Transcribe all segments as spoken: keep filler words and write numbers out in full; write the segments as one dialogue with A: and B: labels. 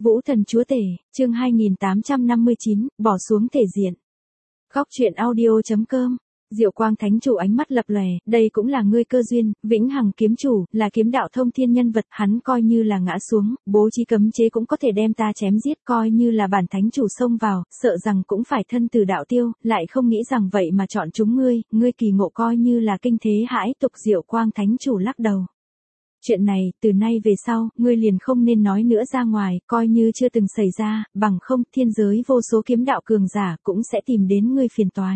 A: Vũ Thần Chúa Tể, chương hai nghìn tám trăm năm mươi chín, bỏ xuống thể diện. Góc truyện audio chấm com. Diệu Quang Thánh Chủ ánh mắt lập lòe, đây cũng là ngươi cơ duyên, Vĩnh Hằng kiếm chủ, là kiếm đạo thông thiên nhân vật, hắn coi như là ngã xuống, bố trí cấm chế cũng có thể đem ta chém giết, coi như là bản thánh chủ xông vào, sợ rằng cũng phải thân từ đạo tiêu, lại không nghĩ rằng vậy mà chọn chúng ngươi, ngươi kỳ ngộ coi như là kinh thế hãi tục. Diệu Quang Thánh Chủ lắc đầu. Chuyện này, từ nay về sau, ngươi liền không nên nói nữa ra ngoài, coi như chưa từng xảy ra, bằng không, thiên giới vô số kiếm đạo cường giả cũng sẽ tìm đến ngươi phiền toái.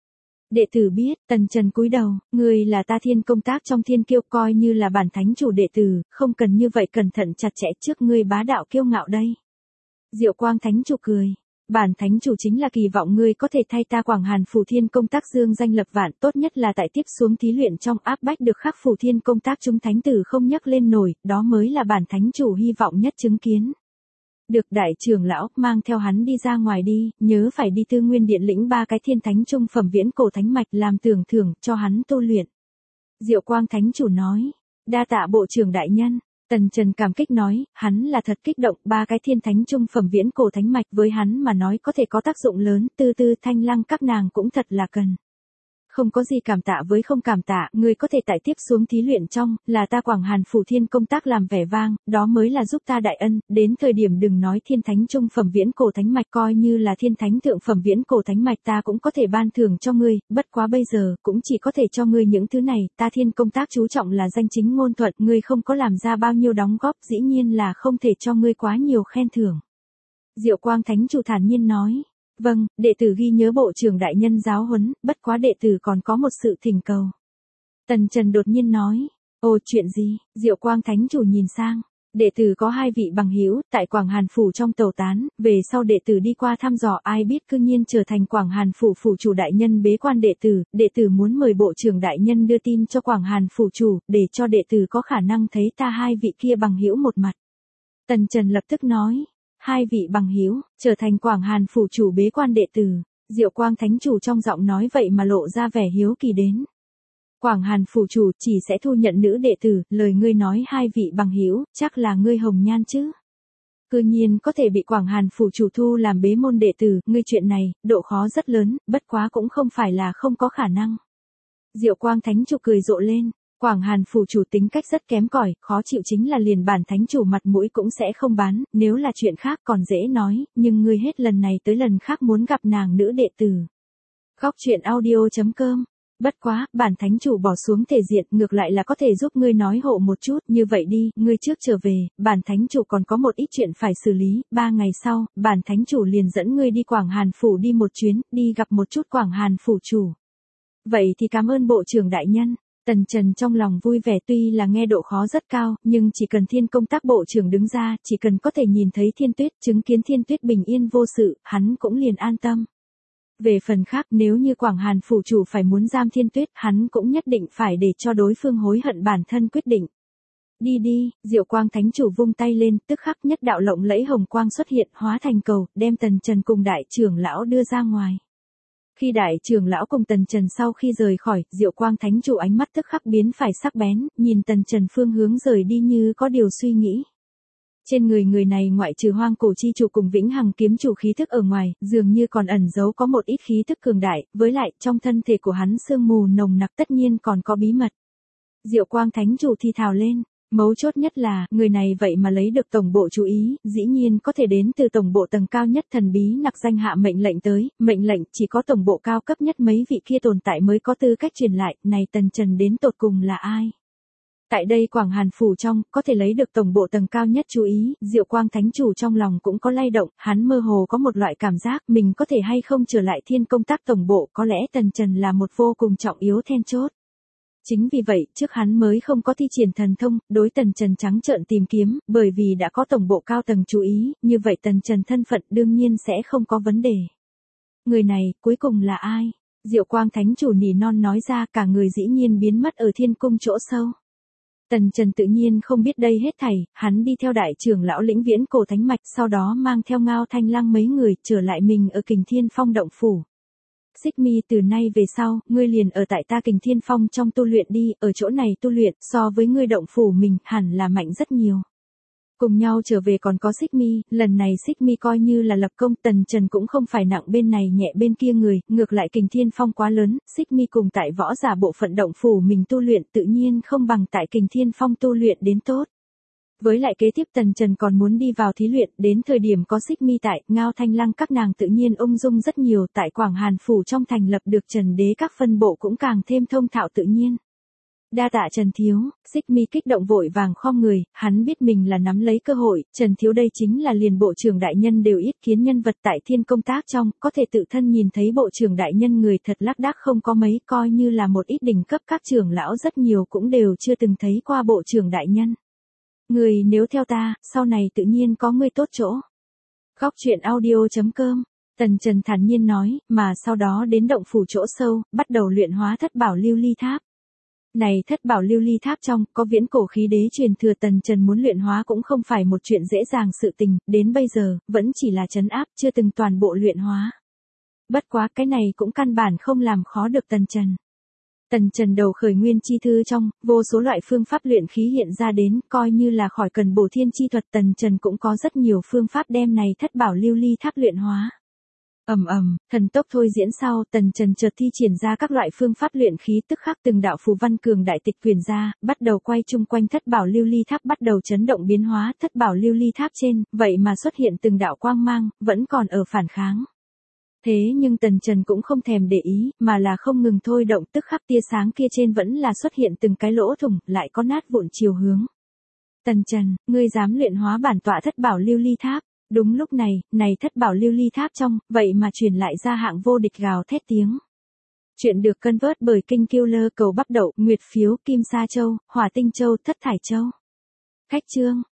A: Đệ tử biết, Tần Trần cúi đầu, ngươi là ta thiên công tác trong thiên kiêu, coi như là bản thánh chủ đệ tử, không cần như vậy cẩn thận chặt chẽ trước ngươi bá đạo kiêu ngạo đây. Diệu Quang Thánh Chủ cười. Bản thánh chủ chính là kỳ vọng ngươi có thể thay ta Quảng Hàn Phủ Thiên công tác dương danh lập vạn, tốt nhất là tại tiếp xuống thí luyện trong áp bách được khắc Phủ Thiên công tác chúng thánh tử không nhắc lên nổi, đó mới là bản thánh chủ hy vọng nhất chứng kiến. Được, đại trưởng lão, mang theo hắn đi ra ngoài đi, nhớ phải đi Tư Nguyên Điện lĩnh ba cái thiên thánh trung phẩm viễn cổ thánh mạch làm tưởng thưởng cho hắn tu luyện. Diệu Quang Thánh Chủ nói, đa tạ bộ trưởng đại nhân. Tần Trần cảm kích nói, hắn là thật kích động, ba cái thiên thánh trung phẩm viễn cổ thánh mạch với hắn mà nói có thể có tác dụng lớn, Tư Tư Thanh Lăng các nàng cũng thật là cần. Không có gì cảm tạ với không cảm tạ, người có thể tại tiếp xuống thí luyện trong, là ta Quảng Hàn Phủ Thiên công tác làm vẻ vang, đó mới là giúp ta đại ân, đến thời điểm đừng nói thiên thánh trung phẩm viễn cổ thánh mạch, coi như là thiên thánh thượng phẩm viễn cổ thánh mạch ta cũng có thể ban thưởng cho ngươi, bất quá bây giờ, cũng chỉ có thể cho ngươi những thứ này, ta thiên công tác chú trọng là danh chính ngôn thuận, ngươi không có làm ra bao nhiêu đóng góp, dĩ nhiên là không thể cho ngươi quá nhiều khen thưởng. Diệu Quang Thánh Chủ thản nhiên nói. Vâng, đệ tử ghi nhớ bộ trưởng đại nhân giáo huấn, bất quá đệ tử còn có một sự thỉnh cầu. Tần Trần đột nhiên nói, ồ chuyện gì? Diệu Quang Thánh Chủ nhìn sang, đệ tử có hai vị bằng hữu tại Quảng Hàn Phủ trong tàu tán, về sau đệ tử đi qua thăm dò ai biết cư nhiên trở thành Quảng Hàn Phủ Phủ chủ đại nhân bế quan đệ tử, đệ tử muốn mời bộ trưởng đại nhân đưa tin cho Quảng Hàn Phủ chủ, để cho đệ tử có khả năng thấy ta hai vị kia bằng hữu một mặt. Tần Trần lập tức nói. Hai vị bằng hữu trở thành Quảng Hàn Phủ chủ bế quan đệ tử, Diệu Quang Thánh Chủ trong giọng nói vậy mà lộ ra vẻ hiếu kỳ đến. Quảng Hàn Phủ chủ chỉ sẽ thu nhận nữ đệ tử, lời ngươi nói hai vị bằng hữu, chắc là ngươi hồng nhan chứ. Cư nhiên có thể bị Quảng Hàn Phủ chủ thu làm bế môn đệ tử, ngươi chuyện này, độ khó rất lớn, bất quá cũng không phải là không có khả năng. Diệu Quang Thánh Chủ cười rộ lên. Quảng Hàn Phủ chủ tính cách rất kém cỏi, khó chịu chính là liền bản thánh chủ mặt mũi cũng sẽ không bán, nếu là chuyện khác còn dễ nói, nhưng ngươi hết lần này tới lần khác muốn gặp nàng nữ đệ tử. Góc truyện audio chấm com. Bất quá, bản thánh chủ bỏ xuống thể diện, ngược lại là có thể giúp ngươi nói hộ một chút, như vậy đi, ngươi trước trở về, bản thánh chủ còn có một ít chuyện phải xử lý, ba ngày sau, bản thánh chủ liền dẫn ngươi đi Quảng Hàn Phủ đi một chuyến, đi gặp một chút Quảng Hàn Phủ chủ. Vậy thì cảm ơn bộ trưởng đại nhân. Tần Trần trong lòng vui vẻ, tuy là nghe độ khó rất cao, nhưng chỉ cần thiên công tác bộ trưởng đứng ra, chỉ cần có thể nhìn thấy Thiên Tuyết, chứng kiến Thiên Tuyết bình yên vô sự, hắn cũng liền an tâm. Về phần khác, nếu như Quảng Hàn Phủ chủ phải muốn giam Thiên Tuyết, hắn cũng nhất định phải để cho đối phương hối hận bản thân quyết định. Đi đi, Diệu Quang Thánh Chủ vung tay lên, tức khắc nhất đạo lộng lẫy hồng quang xuất hiện, hóa thành cầu, đem Tần Trần cùng đại trưởng lão đưa ra ngoài. Khi đại trưởng lão cùng Tần Trần sau khi rời khỏi, Diệu Quang Thánh Chủ ánh mắt tức khắc biến phải sắc bén, nhìn Tần Trần phương hướng rời đi như có điều suy nghĩ. Trên người người này ngoại trừ Hoang Cổ Chi Chủ cùng Vĩnh Hằng kiếm chủ khí thức ở ngoài, dường như còn ẩn giấu có một ít khí thức cường đại, với lại trong thân thể của hắn sương mù nồng nặc, tất nhiên còn có bí mật. Diệu Quang Thánh Chủ thi thào lên. Mấu chốt nhất là, người này vậy mà lấy được tổng bộ chú ý, dĩ nhiên có thể đến từ tổng bộ tầng cao nhất thần bí nặc danh hạ mệnh lệnh tới, mệnh lệnh chỉ có tổng bộ cao cấp nhất mấy vị kia tồn tại mới có tư cách truyền lại, này Tần Trần đến tột cùng là ai? Tại đây Quảng Hàn Phủ trong, có thể lấy được tổng bộ tầng cao nhất chú ý, Diệu Quang Thánh Chủ trong lòng cũng có lay động, hắn mơ hồ có một loại cảm giác mình có thể hay không trở lại thiên công tác tổng bộ, có lẽ Tần Trần là một vô cùng trọng yếu then chốt. Chính vì vậy, trước hắn mới không có thi triển thần thông, đối Tần Trần trắng trợn tìm kiếm, bởi vì đã có tổng bộ cao tầng chú ý, như vậy Tần Trần thân phận đương nhiên sẽ không có vấn đề. Người này, cuối cùng là ai? Diệu Quang Thánh Chủ nỉ non nói ra, cả người dĩ nhiên biến mất ở thiên cung chỗ sâu. Tần Trần tự nhiên không biết đây hết thảy, hắn đi theo đại trưởng lão lĩnh viễn cổ thánh mạch, sau đó mang theo Ngao Thanh Lăng mấy người, trở lại mình ở Kình Thiên Phong động phủ. Xích Mi, từ nay về sau, ngươi liền ở tại ta Kình Thiên Phong trong tu luyện đi, ở chỗ này tu luyện, so với ngươi động phủ mình, hẳn là mạnh rất nhiều. Cùng nhau trở về còn có Xích Mi, lần này Xích Mi coi như là lập công, Tần Trần cũng không phải nặng bên này nhẹ bên kia người, ngược lại Kình Thiên Phong quá lớn, Xích Mi cùng tại võ giả bộ phận động phủ mình tu luyện tự nhiên không bằng tại Kình Thiên Phong tu luyện đến tốt. Với lại kế tiếp Tần Trần còn muốn đi vào thí luyện, đến thời điểm có Xích Mi tại, Ngao Thanh Lăng các nàng tự nhiên ung dung rất nhiều, tại Quảng Hàn phủ trong thành lập được Trần Đế các phân bộ cũng càng thêm thông thạo tự nhiên. Đa tạ Trần thiếu, Xích Mi kích động vội vàng khom người, hắn biết mình là nắm lấy cơ hội, Trần thiếu đây chính là liền bộ trưởng đại nhân đều ít kiến nhân vật tại thiên công tác trong, có thể tự thân nhìn thấy bộ trưởng đại nhân người thật lác đác không có mấy, coi như là một ít đỉnh cấp các trưởng lão rất nhiều cũng đều chưa từng thấy qua bộ trưởng đại nhân. Người nếu theo ta, sau này tự nhiên có người tốt chỗ. Góc truyện audio chấm com, Tần Trần thản nhiên nói, mà sau đó đến động phủ chỗ sâu, bắt đầu luyện hóa thất bảo lưu ly tháp. Này thất bảo lưu ly tháp trong, có viễn cổ khí đế truyền thừa, Tần Trần muốn luyện hóa cũng không phải một chuyện dễ dàng sự tình, đến bây giờ, vẫn chỉ là trấn áp, chưa từng toàn bộ luyện hóa. Bất quá cái này cũng căn bản không làm khó được Tần Trần. Tần Trần đầu khởi nguyên chi thư trong, vô số loại phương pháp luyện khí hiện ra đến, coi như là khỏi cần bổ thiên chi thuật, Tần Trần cũng có rất nhiều phương pháp đem này thất bảo lưu ly tháp luyện hóa. Ầm ầm, thần tốc thôi diễn sau, Tần Trần chợt thi triển ra các loại phương pháp luyện khí, tức khắc từng đạo phù văn cường đại tịch quyển ra, bắt đầu quay chung quanh thất bảo lưu ly tháp, bắt đầu chấn động biến hóa, thất bảo lưu ly tháp trên, vậy mà xuất hiện từng đạo quang mang, vẫn còn ở phản kháng. Thế nhưng Tần Trần cũng không thèm để ý, mà là không ngừng thôi động, tức khắc tia sáng kia trên vẫn là xuất hiện từng cái lỗ thủng, lại có nát vụn chiều hướng. Tần Trần, ngươi dám luyện hóa bản tọa thất bảo lưu ly tháp? Đúng lúc này, này thất bảo lưu ly tháp trong, vậy mà truyền lại ra hạng vô địch gào thét tiếng. Chuyện được cân vớt bởi Kinh Killer cầu bắp đậu, Nguyệt phiếu, Kim Sa Châu, Hỏa Tinh Châu, Thất Thải Châu. Khách chương.